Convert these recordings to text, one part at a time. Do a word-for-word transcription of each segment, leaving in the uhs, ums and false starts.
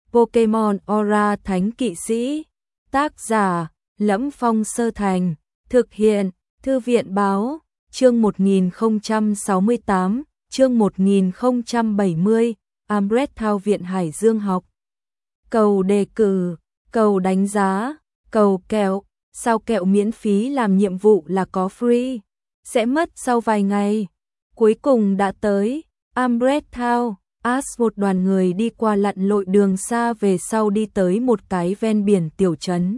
Pokemon Aura Thánh Kỵ Sĩ. Tác giả: Lẫm Phong Sơ Thành. Thực hiện: Thư viện báo. Chương một nghìn không trăm sáu mươi tám, chương một nghìn không trăm bảy mươi, Amret Thao Viện Hải Dương học. Cầu đề cử, cầu đánh giá, cầu kẹo, sao kẹo miễn phí làm nhiệm vụ là có free, sẽ mất sau vài ngày. Cuối cùng đã tới, Amret Thao, As một đoàn người đi qua lặn lội đường xa về sau đi tới một cái ven biển tiểu trấn.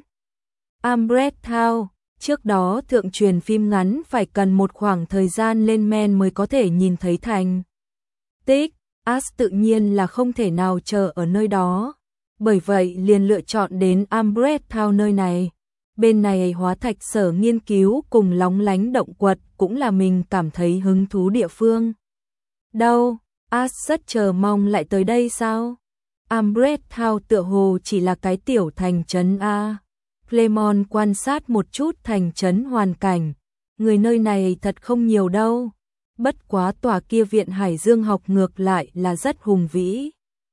Amret Thao, trước đó thượng truyền phim ngắn phải cần một khoảng thời gian lên men mới có thể nhìn thấy thành tích, As tự nhiên là không thể nào chờ ở nơi đó. Bởi vậy liền lựa chọn đến Amret Thao nơi này. Bên này hóa thạch sở nghiên cứu cùng lóng lánh động quật cũng là mình cảm thấy hứng thú địa phương. Đâu, As rất chờ mong lại tới đây sao? Amret Thao tựa hồ chỉ là cái tiểu thành trấn A. Clemon quan sát một chút thành trấn hoàn cảnh. Người nơi này thật không nhiều đâu. Bất quá tòa kia viện Hải Dương học ngược lại là rất hùng vĩ.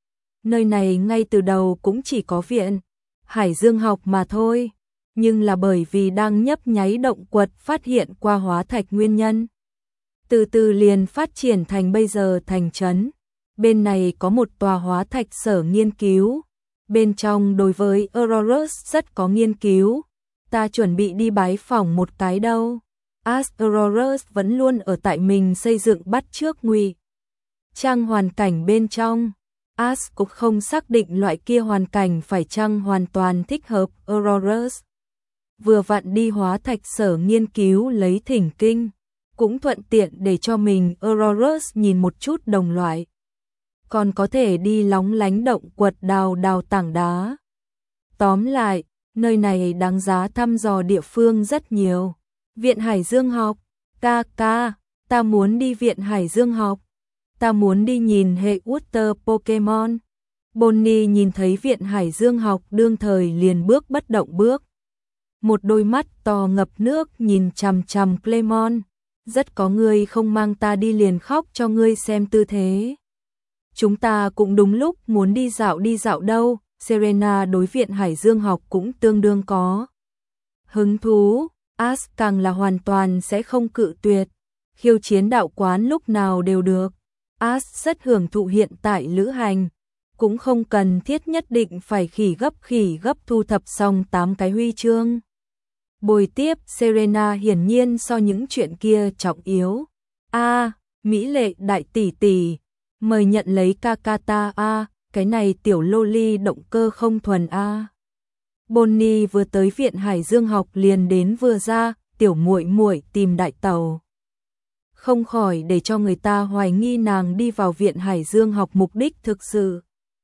Nơi này ngay từ đầu cũng chỉ có viện Hải Dương học mà thôi. Nhưng là bởi vì đang nhấp nháy động quật phát hiện qua hóa thạch nguyên nhân. Từ từ liền phát triển thành bây giờ thành trấn. Bên này có một tòa hóa thạch sở nghiên cứu. Bên trong đối với Aurorus rất có nghiên cứu. Ta chuẩn bị đi bái phỏng một cái đâu. As Aurorus vẫn luôn ở tại mình xây dựng bắt trước ngụy trang hoàn cảnh bên trong. As cũng không xác định loại kia hoàn cảnh phải chăng hoàn toàn thích hợp Aurorus. Vừa vặn đi hóa thạch sở nghiên cứu lấy thỉnh kinh. Cũng thuận tiện để cho mình Aurorus nhìn một chút đồng loại. Còn có thể đi lóng lánh động quật đào đào tảng đá. Tóm lại, nơi này đáng giá thăm dò địa phương rất nhiều. Viện Hải Dương học, ca ca, ta muốn đi viện Hải Dương học. Ta muốn đi nhìn hệ Water Pokemon. Bonnie nhìn thấy viện Hải Dương học đương thời liền bước bất động bước. Một đôi mắt to ngập nước nhìn chằm chằm Clemon. Rất có người không mang ta đi liền khóc cho ngươi xem tư thế. Chúng ta cũng đúng lúc muốn đi dạo đi dạo đâu. Serena đối viện Hải Dương học cũng tương đương có hứng thú. As càng là hoàn toàn sẽ không cự tuyệt. Khiêu chiến đạo quán lúc nào đều được. As rất hưởng thụ hiện tại lữ hành. Cũng không cần thiết nhất định phải khỉ gấp khỉ gấp thu thập xong tám cái huy chương. Bồi tiếp Serena hiển nhiên so những chuyện kia trọng yếu. A, à, mỹ lệ đại tỷ tỷ, mời nhận lấy Kakata a, à, cái này tiểu loli động cơ không thuần a. À. Bonnie vừa tới viện Hải Dương học liền đến vừa ra, tiểu muội muội tìm đại tàu. Không khỏi để cho người ta hoài nghi nàng đi vào viện Hải Dương học mục đích thực sự.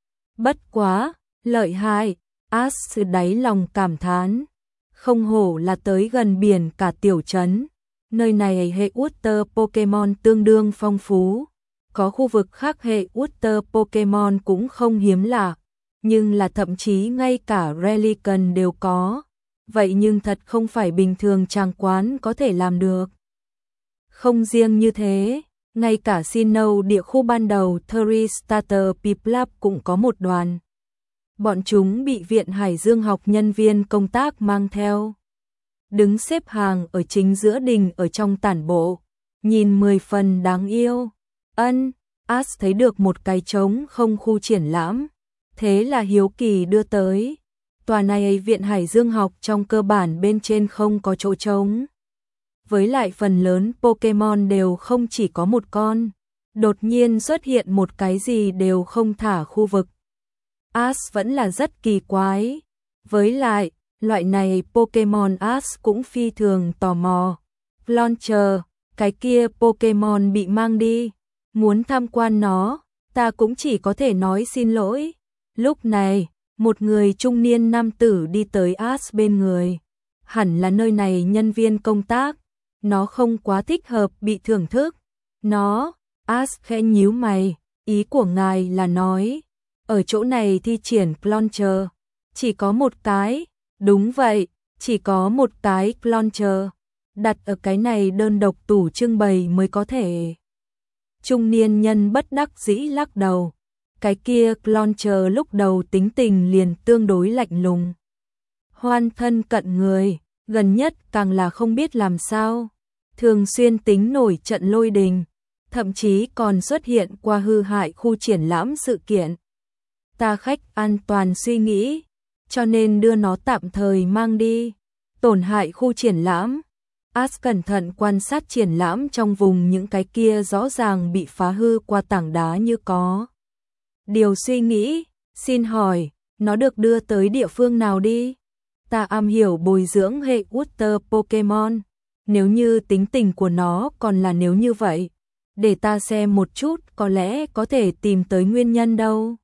Bất quá, lợi hại, As đáy lòng cảm thán. Không hổ là tới gần biển cả tiểu trấn. Nơi này hệ Water Pokemon tương đương phong phú. Có khu vực khác hệ Water Pokemon cũng không hiếm lạ. Nhưng là thậm chí ngay cả Relican đều có. Vậy nhưng thật không phải bình thường tràng quán có thể làm được. Không riêng như thế, ngay cả Sinnoh địa khu ban đầu Thurry-Starter Piplup cũng có một đoàn. Bọn chúng bị viện Hải Dương học nhân viên công tác mang theo. Đứng xếp hàng ở chính giữa đình ở trong tản bộ. Nhìn mười phần đáng yêu. Ân, As thấy được một cái trống không khu triển lãm. Thế là hiếu kỳ đưa tới. Tòa này viện Hải Dương học trong cơ bản bên trên không có chỗ trống. Với lại phần lớn Pokemon đều không chỉ có một con. Đột nhiên xuất hiện một cái gì đều không thả khu vực. As vẫn là rất kỳ quái. Với lại, loại này Pokemon As cũng phi thường tò mò. Launcher, cái kia Pokemon bị mang đi. Muốn tham quan nó, ta cũng chỉ có thể nói xin lỗi. Lúc này, một người trung niên nam tử đi tới As bên người. Hẳn là nơi này nhân viên công tác. Nó không quá thích hợp bị thưởng thức. Nó, As khẽ nhíu mày, ý của ngài là nói. Ở chỗ này thi triển Launcher. Chỉ có một cái. Đúng vậy, chỉ có một cái Launcher. Đặt ở cái này đơn độc tủ trưng bày mới có thể. Trung niên nhân bất đắc dĩ lắc đầu. Cái kia Launcher lúc đầu tính tình liền tương đối lạnh lùng. Hoan thân cận người, gần nhất càng là không biết làm sao. Thường xuyên tính nổi trận lôi đình, thậm chí còn xuất hiện qua hư hại khu triển lãm sự kiện. Ta khách an toàn suy nghĩ, cho nên đưa nó tạm thời mang đi. Tổn hại khu triển lãm. As cẩn thận quan sát triển lãm trong vùng, những cái kia rõ ràng bị phá hư qua tảng đá như có điều suy nghĩ. Xin hỏi, nó được đưa tới địa phương nào đi? Ta am hiểu bồi dưỡng hệ Water Pokemon. Nếu như tính tình của nó còn là nếu như vậy, để ta xem một chút, có lẽ có thể tìm tới nguyên nhân đâu.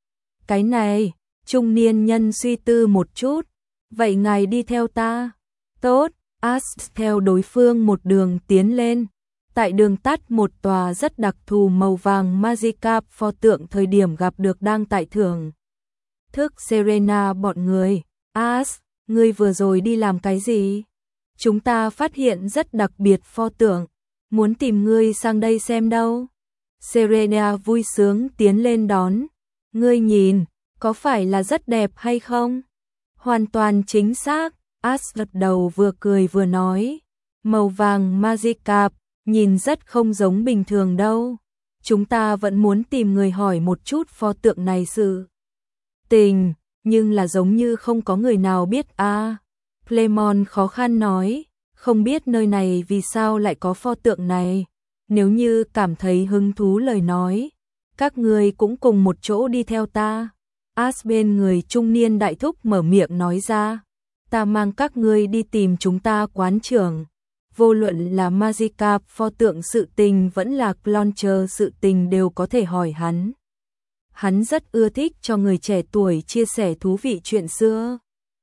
Cái này, trung niên nhân suy tư một chút. Vậy ngài đi theo ta. Tốt, As theo đối phương một đường tiến lên. Tại đường tắt một tòa rất đặc thù màu vàng Magikarp pho tượng thời điểm gặp được đang tại thưởng thức Serena bọn người. As, ngươi vừa rồi đi làm cái gì? Chúng ta phát hiện rất đặc biệt pho tượng, muốn tìm ngươi sang đây xem đâu. Serena vui sướng tiến lên đón. Ngươi nhìn, có phải là rất đẹp hay không? Hoàn toàn chính xác, As gật đầu vừa cười vừa nói. Màu vàng Magikarp, nhìn rất không giống bình thường đâu. Chúng ta vẫn muốn tìm người hỏi một chút pho tượng này sự tình, nhưng là giống như không có người nào biết a. À. Clemon khó khăn nói, không biết nơi này vì sao lại có pho tượng này. Nếu như cảm thấy hứng thú lời nói, các người cũng cùng một chỗ đi theo ta. As bên người trung niên đại thúc mở miệng nói ra, ta mang các ngươi đi tìm chúng ta quán trưởng. Vô luận là Magikarp pho tượng sự tình vẫn là Launcher sự tình đều có thể hỏi hắn. Hắn rất ưa thích cho người trẻ tuổi chia sẻ thú vị chuyện xưa.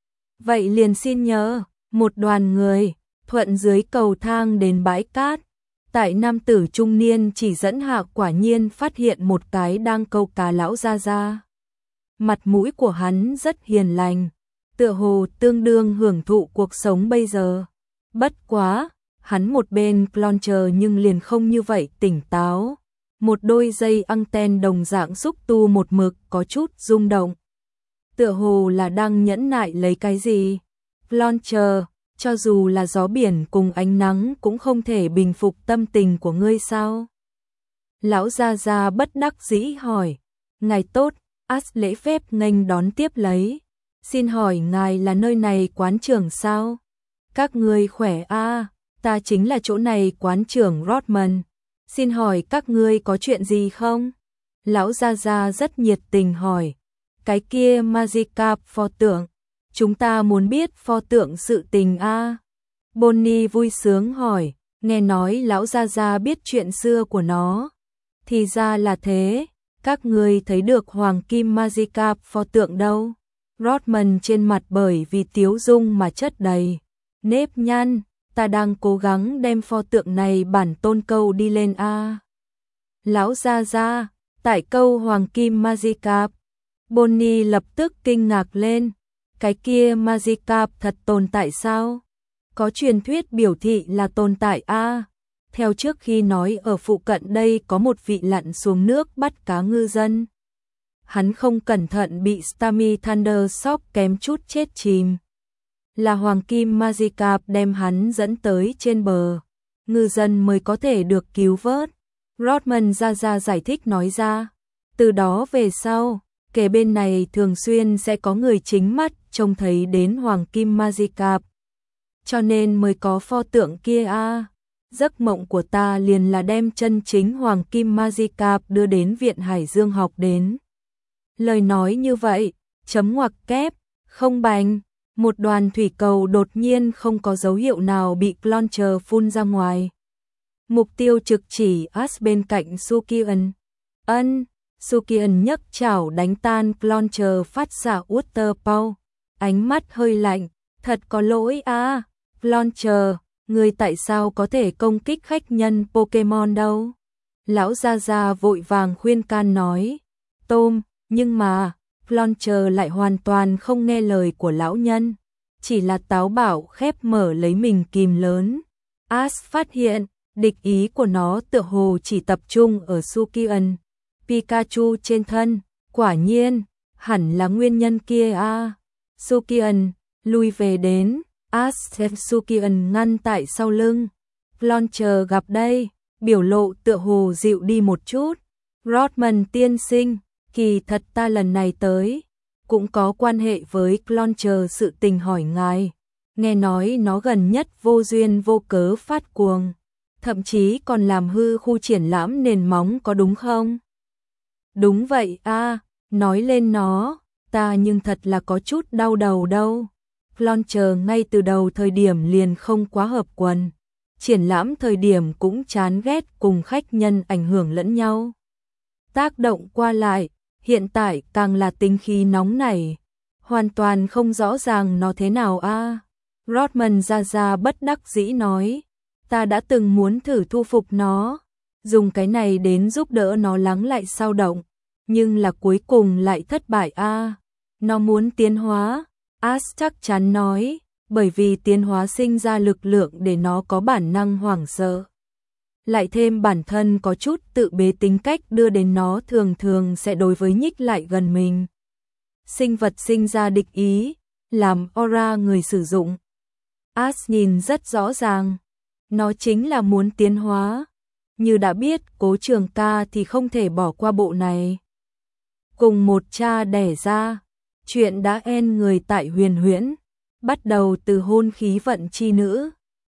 Vậy liền xin nhớ, một đoàn người thuận dưới cầu thang đến bãi cát. Tại nam tử trung niên chỉ dẫn hạ quả nhiên phát hiện một cái đang câu cá lão ra ra. Mặt mũi của hắn rất hiền lành, tựa hồ tương đương hưởng thụ cuộc sống bây giờ. Bất quá, hắn một bên Launcher nhưng liền không như vậy tỉnh táo. Một đôi dây anten đồng dạng xúc tu một mực có chút rung động. Tựa hồ là đang nhẫn nại lấy cái gì. Launcher, cho dù là gió biển cùng ánh nắng cũng không thể bình phục tâm tình của ngươi sao? Lão gia gia bất đắc dĩ hỏi. Ngài tốt, As lễ phép nghênh đón tiếp lấy. Xin hỏi ngài là nơi này quán trưởng sao? Các ngươi khỏe a, à, ta chính là chỗ này quán trưởng Rodman. Xin hỏi các ngươi có chuyện gì không? Lão gia gia rất nhiệt tình hỏi. Cái kia Magikarp pho tượng, chúng ta muốn biết pho tượng sự tình a. À? Bonnie vui sướng hỏi, nghe nói lão gia gia biết chuyện xưa của nó. Thì ra là thế, các ngươi thấy được hoàng kim Magikarp pho tượng đâu? Rodman trên mặt bởi vì tiếu dung mà chất đầy nếp nhăn. Ta đang cố gắng đem pho tượng này bản tôn câu đi lên a. À. Lão gia gia, tại câu hoàng kim Magikarp. Bonnie lập tức kinh ngạc lên. Cái kia Magikarp thật tồn tại sao? Có truyền thuyết biểu thị là tồn tại a. À. Theo trước khi nói ở phụ cận đây có một vị lặn xuống nước bắt cá ngư dân. Hắn không cẩn thận bị Starmie Thundershock kém chút chết chìm. Là hoàng kim Magikarp đem hắn dẫn tới trên bờ, ngư dân mới có thể được cứu vớt. Rodman ra ra giải thích nói ra. Từ đó về sau, kề bên này thường xuyên sẽ có người chính mắt trông thấy đến hoàng kim Magikarp. Cho nên mới có pho tượng kia a. À. Giấc mộng của ta liền là đem chân chính hoàng kim Magikarp đưa đến Viện Hải Dương học đến. Lời nói như vậy, chấm ngoặc kép, không bành. Một đoàn thủy cầu đột nhiên không có dấu hiệu nào bị Launcher phun ra ngoài. Mục tiêu trực chỉ As bên cạnh Sukian. Ân, Sukian nhấc chảo đánh tan Launcher phát xạ Water Pow. Ánh mắt hơi lạnh, thật có lỗi a, à. Launcher, người tại sao có thể công kích khách nhân Pokemon đâu? Lão gia gia vội vàng khuyên can nói. Tôm, nhưng mà Launcher lại hoàn toàn không nghe lời của lão nhân, chỉ là táo bạo khép mở lấy mình kìm lớn. As phát hiện, địch ý của nó tựa hồ chỉ tập trung ở Sukian, Pikachu trên thân, Quả nhiên, hẳn là nguyên nhân kia a. À. Sukian, lui về đến, Asef Sukian ngăn tại sau lưng. Launcher gặp đây, biểu lộ tựa hồ dịu đi một chút. Rodman tiên sinh, kỳ thật ta lần này tới, cũng có quan hệ với Launcher sự tình hỏi ngài. Nghe nói nó gần nhất vô duyên vô cớ phát cuồng, thậm chí còn làm hư khu triển lãm nền móng có đúng không? Đúng vậy a, à, nói lên nó, ta nhưng thật là có chút đau đầu đâu. Launcher ngay từ đầu thời điểm liền không quá hợp quần. Triển lãm thời điểm cũng chán ghét cùng khách nhân ảnh hưởng lẫn nhau. Tác động qua lại, hiện tại càng là tính khí nóng nảy. Hoàn toàn không rõ ràng nó thế nào a. À. Rodman ra ra bất đắc dĩ nói. Ta đã từng muốn thử thu phục nó. Dùng cái này đến giúp đỡ nó lắng lại sao động. Nhưng là cuối cùng lại thất bại a. À. Nó muốn tiến hóa. As chắc chắn nói. Bởi vì tiến hóa sinh ra lực lượng để nó có bản năng hoảng sợ. Lại thêm bản thân có chút tự bế tính cách đưa đến nó thường thường sẽ đối với nhích lại gần mình. Sinh vật sinh ra địch ý, làm aura người sử dụng. As nhìn rất rõ ràng, nó chính là muốn tiến hóa. Như đã biết Cố Trường Ca thì không thể bỏ qua bộ này. Cùng một cha đẻ ra, chuyện đã en người tại Huyền Huyễn. Bắt đầu từ hôn khí vận chi nữ,